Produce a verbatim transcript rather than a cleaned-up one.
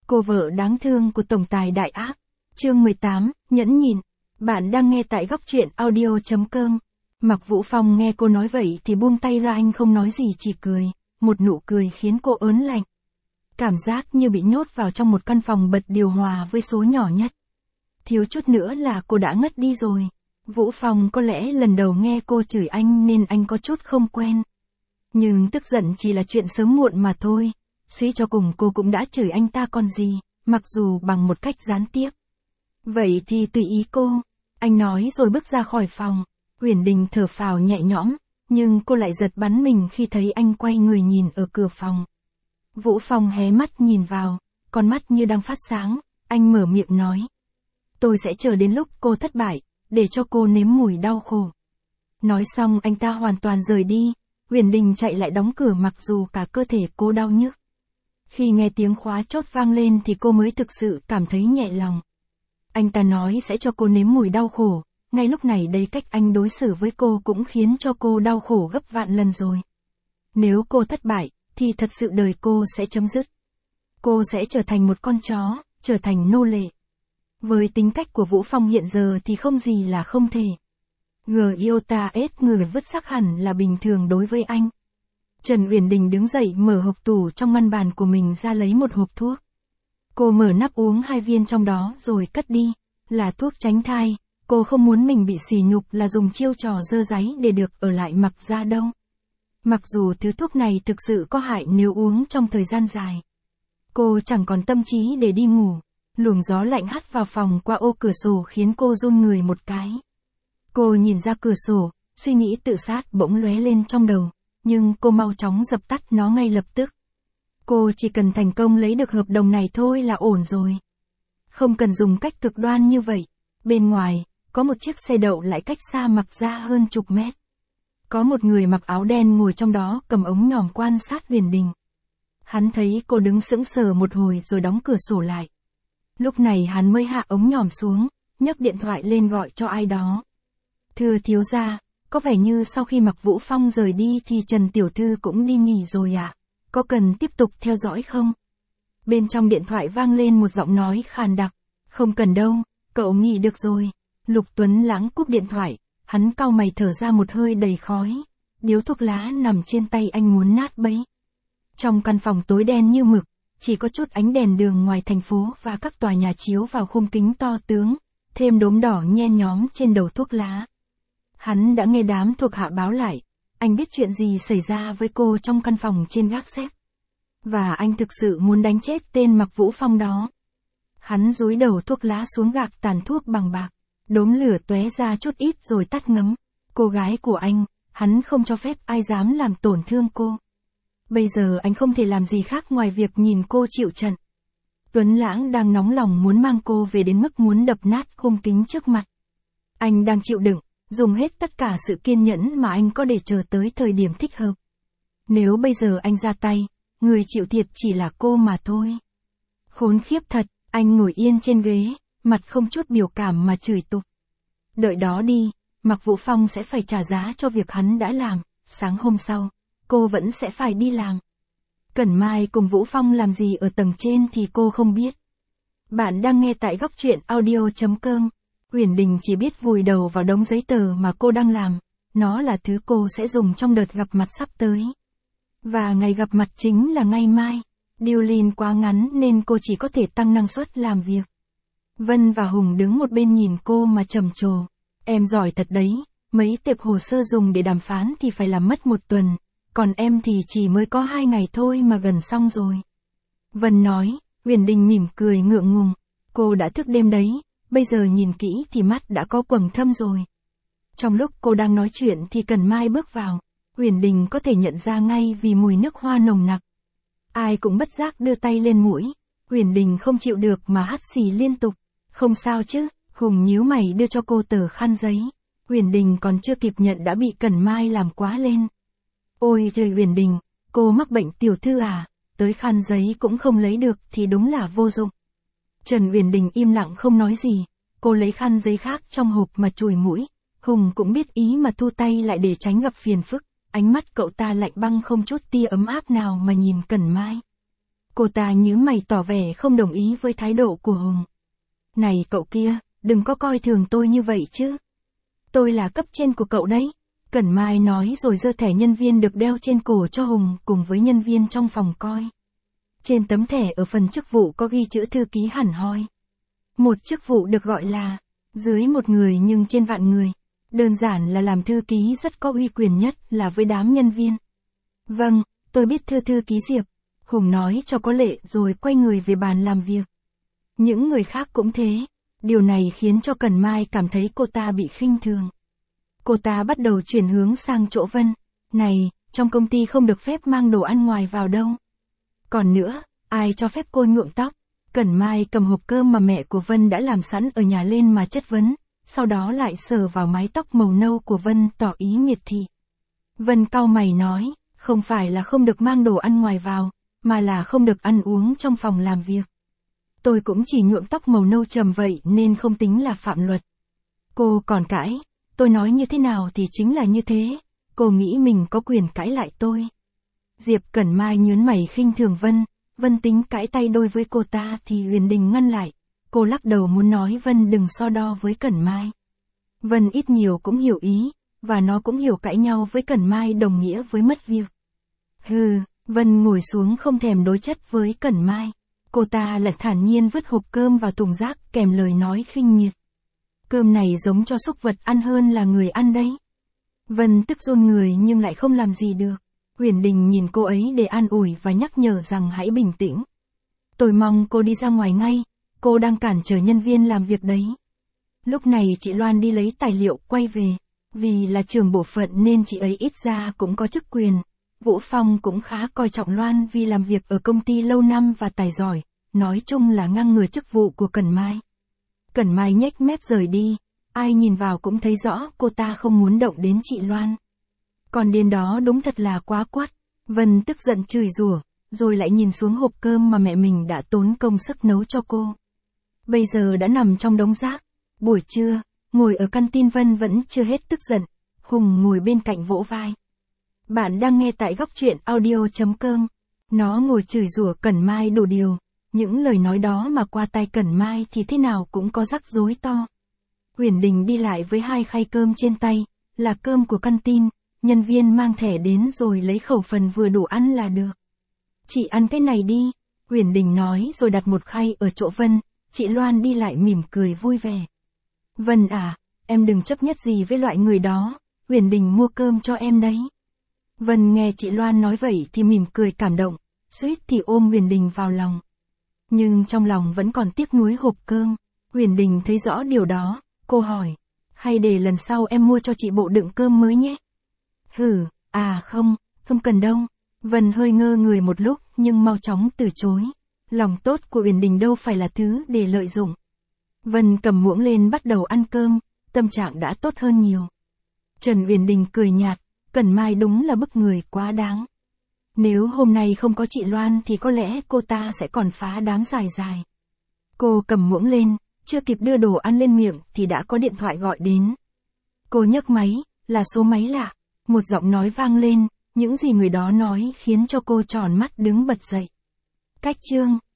Cô vợ đáng thương của tổng tài đại ác. Chương mười tám, nhẫn nhịn. Bạn đang nghe tại góc truyện audio chấm com. Mạc Vũ Phong nghe cô nói vậy thì buông tay ra, anh không nói gì chỉ cười, một nụ cười khiến cô ớn lạnh. Cảm giác như bị nhốt vào trong một căn phòng bật điều hòa với số nhỏ nhất. Thiếu chút nữa là cô đã ngất đi rồi. Vũ Phong có lẽ lần đầu nghe cô chửi anh nên anh có chút không quen. Nhưng tức giận chỉ là chuyện sớm muộn mà thôi. Suy cho cùng cô cũng đã chửi anh ta còn gì, mặc dù bằng một cách gián tiếp. Vậy thì tùy ý cô. Anh nói rồi bước ra khỏi phòng. Uyển Đình thở phào nhẹ nhõm, nhưng cô lại giật bắn mình khi thấy anh quay người nhìn ở cửa phòng. Vũ Phong hé mắt nhìn vào, con mắt như đang phát sáng, anh mở miệng nói. Tôi sẽ chờ đến lúc cô thất bại, để cho cô nếm mùi đau khổ. Nói xong anh ta hoàn toàn rời đi, Uyển Đình chạy lại đóng cửa mặc dù cả cơ thể cô đau nhức. Khi nghe tiếng khóa chốt vang lên thì cô mới thực sự cảm thấy nhẹ lòng. Anh ta nói sẽ cho cô nếm mùi đau khổ, ngay lúc này đây cách anh đối xử với cô cũng khiến cho cô đau khổ gấp vạn lần rồi. Nếu cô thất bại, thì thật sự đời cô sẽ chấm dứt. Cô sẽ trở thành một con chó, trở thành nô lệ. Với tính cách của Vũ Phong hiện giờ thì không gì là không thể. Người yêu ta ết người vứt xác hẳn là bình thường đối với anh. Trần Uyển Đình đứng dậy mở hộp tủ trong ngăn bàn của mình ra lấy một hộp thuốc. Cô mở nắp uống hai viên trong đó rồi cất đi, là thuốc tránh thai, cô không muốn mình bị sỉ nhục là dùng chiêu trò dơ dáy để được ở lại Mạc gia đâu. Mặc dù thứ thuốc này thực sự có hại nếu uống trong thời gian dài. Cô chẳng còn tâm trí để đi ngủ, luồng gió lạnh hắt vào phòng qua ô cửa sổ khiến cô run người một cái. Cô nhìn ra cửa sổ, suy nghĩ tự sát bỗng lóe lên trong đầu, nhưng cô mau chóng dập tắt nó ngay lập tức. Cô chỉ cần thành công lấy được hợp đồng này thôi là ổn rồi. Không cần dùng cách cực đoan như vậy. Bên ngoài, có một chiếc xe đậu lại cách xa Mạc gia hơn chục mét. Có một người mặc áo đen ngồi trong đó cầm ống nhòm quan sát Uyển Đình. Hắn thấy cô đứng sững sờ một hồi rồi đóng cửa sổ lại. Lúc này hắn mới hạ ống nhòm xuống, nhấc điện thoại lên gọi cho ai đó. Thưa thiếu gia, có vẻ như sau khi Mạc Vũ Phong rời đi thì Trần Tiểu Thư cũng đi nghỉ rồi ạ. À? Có cần tiếp tục theo dõi không? Bên trong điện thoại vang lên một giọng nói khàn đặc. Không cần đâu, cậu nghỉ được rồi. Lục Tuấn Lãng cúp điện thoại, hắn cau mày thở ra một hơi đầy khói. Điếu thuốc lá nằm trên tay anh muốn nát bấy. Trong căn phòng tối đen như mực, chỉ có chút ánh đèn đường ngoài thành phố và các tòa nhà chiếu vào khung kính to tướng, thêm đốm đỏ nhen nhóm trên đầu thuốc lá. Hắn đã nghe đám thuộc hạ báo lại, anh biết chuyện gì xảy ra với cô trong căn phòng trên gác xếp. Và anh thực sự muốn đánh chết tên Mạc Vũ Phong đó. Hắn dúi đầu thuốc lá xuống gạc tàn thuốc bằng bạc, đốm lửa tóe ra chút ít rồi tắt ngấm. Cô gái của anh, hắn không cho phép ai dám làm tổn thương cô. Bây giờ anh không thể làm gì khác ngoài việc nhìn cô chịu trận. Tuấn Lãng đang nóng lòng muốn mang cô về đến mức muốn đập nát khung kính trước mặt. Anh đang chịu đựng, dùng hết tất cả sự kiên nhẫn mà anh có để chờ tới thời điểm thích hợp. Nếu bây giờ anh ra tay, người chịu thiệt chỉ là cô mà thôi. Khốn khiếp thật, anh ngồi yên trên ghế, mặt không chút biểu cảm mà chửi tục. Đợi đó đi, Mạc Vũ Phong sẽ phải trả giá cho việc hắn đã làm, sáng hôm sau, cô vẫn sẽ phải đi làm. Cẩn Mai cùng Vũ Phong làm gì ở tầng trên thì cô không biết. Bạn đang nghe tại góc truyện audio chấm com. Uyển Đình chỉ biết vùi đầu vào đống giấy tờ mà cô đang làm, nó là thứ cô sẽ dùng trong đợt gặp mặt sắp tới. Và ngày gặp mặt chính là ngày mai, deadline quá ngắn nên cô chỉ có thể tăng năng suất làm việc. Vân và Hùng đứng một bên nhìn cô mà trầm trồ, em giỏi thật đấy, mấy tệp hồ sơ dùng để đàm phán thì phải làm mất một tuần, còn em thì chỉ mới có hai ngày thôi mà gần xong rồi. Vân nói, Uyển Đình mỉm cười ngượng ngùng, cô đã thức đêm đấy. Bây giờ nhìn kỹ thì mắt đã có quầng thâm rồi. Trong lúc cô đang nói chuyện thì Cẩn Mai bước vào. Uyển Đình có thể nhận ra ngay vì mùi nước hoa nồng nặc. Ai cũng bất giác đưa tay lên mũi. Uyển Đình không chịu được mà hắt xì liên tục. Không sao chứ, Hùng nhíu mày đưa cho cô tờ khăn giấy. Uyển Đình còn chưa kịp nhận đã bị Cẩn Mai làm quá lên. Ôi trời Uyển Đình, cô mắc bệnh tiểu thư à, tới khăn giấy cũng không lấy được thì đúng là vô dụng. Trần Uyển Đình im lặng không nói gì, cô lấy khăn giấy khác trong hộp mà chùi mũi. Hùng cũng biết ý mà thu tay lại để tránh gặp phiền phức, ánh mắt cậu ta lạnh băng không chút tia ấm áp nào mà nhìn Cẩn Mai. Cô ta nhíu mày tỏ vẻ không đồng ý với thái độ của Hùng. Này cậu kia, đừng có coi thường tôi như vậy chứ. Tôi là cấp trên của cậu đấy. Cẩn Mai nói rồi giơ thẻ nhân viên được đeo trên cổ cho Hùng cùng với nhân viên trong phòng coi. Trên tấm thẻ ở phần chức vụ có ghi chữ thư ký hẳn hoi. Một chức vụ được gọi là dưới một người nhưng trên vạn người. Đơn giản là làm thư ký rất có uy quyền nhất là với đám nhân viên. Vâng, tôi biết thưa thư ký Diệp. Hùng nói cho có lệ rồi quay người về bàn làm việc. Những người khác cũng thế. Điều này khiến cho Cẩn Mai cảm thấy cô ta bị khinh thường. Cô ta bắt đầu chuyển hướng sang chỗ Vân. Này, trong công ty không được phép mang đồ ăn ngoài vào đâu. Còn nữa, ai cho phép cô nhuộm tóc? Cẩn Mai cầm hộp cơm mà mẹ của Vân đã làm sẵn ở nhà lên mà chất vấn, sau đó lại sờ vào mái tóc màu nâu của Vân tỏ ý miệt thị. Vân cau mày nói, không phải là không được mang đồ ăn ngoài vào, mà là không được ăn uống trong phòng làm việc. Tôi cũng chỉ nhuộm tóc màu nâu trầm vậy nên không tính là phạm luật. Cô còn cãi, tôi nói như thế nào thì chính là như thế, cô nghĩ mình có quyền cãi lại tôi. Diệp Cẩn Mai nhướng mày khinh thường Vân, Vân tính cãi tay đôi với cô ta thì Huyền Đình ngăn lại, cô lắc đầu muốn nói Vân đừng so đo với Cẩn Mai. Vân ít nhiều cũng hiểu ý, và nó cũng hiểu cãi nhau với Cẩn Mai đồng nghĩa với mất việc. Hừ, Vân ngồi xuống không thèm đối chất với Cẩn Mai. Cô ta lại thản nhiên vứt hộp cơm vào thùng rác kèm lời nói khinh miệt. Cơm này giống cho súc vật ăn hơn là người ăn đấy. Vân tức run người nhưng lại không làm gì được. Huyền Đình nhìn cô ấy để an ủi và nhắc nhở rằng hãy bình tĩnh. Tôi mong cô đi ra ngoài ngay, cô đang cản trở nhân viên làm việc đấy. Lúc này chị Loan đi lấy tài liệu quay về, vì là trưởng bộ phận nên chị ấy ít ra cũng có chức quyền. Vũ Phong cũng khá coi trọng Loan vì làm việc ở công ty lâu năm và tài giỏi, nói chung là ngang ngửa chức vụ của Cẩn Mai. Cẩn Mai nhếch mép rời đi, ai nhìn vào cũng thấy rõ cô ta không muốn động đến chị Loan. Còn điên đó đúng thật là quá quắt. Vân tức giận chửi rủa, rồi lại nhìn xuống hộp cơm mà mẹ mình đã tốn công sức nấu cho cô. Bây giờ đã nằm trong đống rác. Buổi trưa, ngồi ở căn tin Vân vẫn chưa hết tức giận. Hùng ngồi bên cạnh vỗ vai. Bạn đang nghe tại góc truyện audio chấm com. Nó ngồi chửi rủa Cẩn Mai đủ điều. Những lời nói đó mà qua tay Cẩn Mai thì thế nào cũng có rắc rối to. Huyền Đình đi lại với hai khay cơm trên tay, là cơm của căn tin. Nhân viên mang thẻ đến rồi lấy khẩu phần vừa đủ ăn là được. Chị ăn cái này đi, Huyền Đình nói rồi đặt một khay ở chỗ Vân. Chị Loan đi lại mỉm cười vui vẻ. Vân à, em đừng chấp nhất gì với loại người đó, Huyền Đình mua cơm cho em đấy. Vân nghe chị Loan nói vậy thì mỉm cười cảm động, suýt thì ôm Huyền Đình vào lòng. Nhưng trong lòng vẫn còn tiếc nuối hộp cơm. Huyền Đình thấy rõ điều đó, cô hỏi, hay để lần sau em mua cho chị bộ đựng cơm mới nhé. Hử, à không, không cần đâu. Vân hơi ngơ người một lúc nhưng mau chóng từ chối. Lòng tốt của Huyền Đình đâu phải là thứ để lợi dụng. Vân cầm muỗng lên bắt đầu ăn cơm, tâm trạng đã tốt hơn nhiều. Trần Huyền Đình cười nhạt, Cẩn Mai đúng là bức người quá đáng. Nếu hôm nay không có chị Loan thì có lẽ cô ta sẽ còn phá đám dài dài. Cô cầm muỗng lên, chưa kịp đưa đồ ăn lên miệng thì đã có điện thoại gọi đến. Cô nhấc máy, là số máy lạ. Một giọng nói vang lên, những gì người đó nói khiến cho cô tròn mắt đứng bật dậy. Cách chương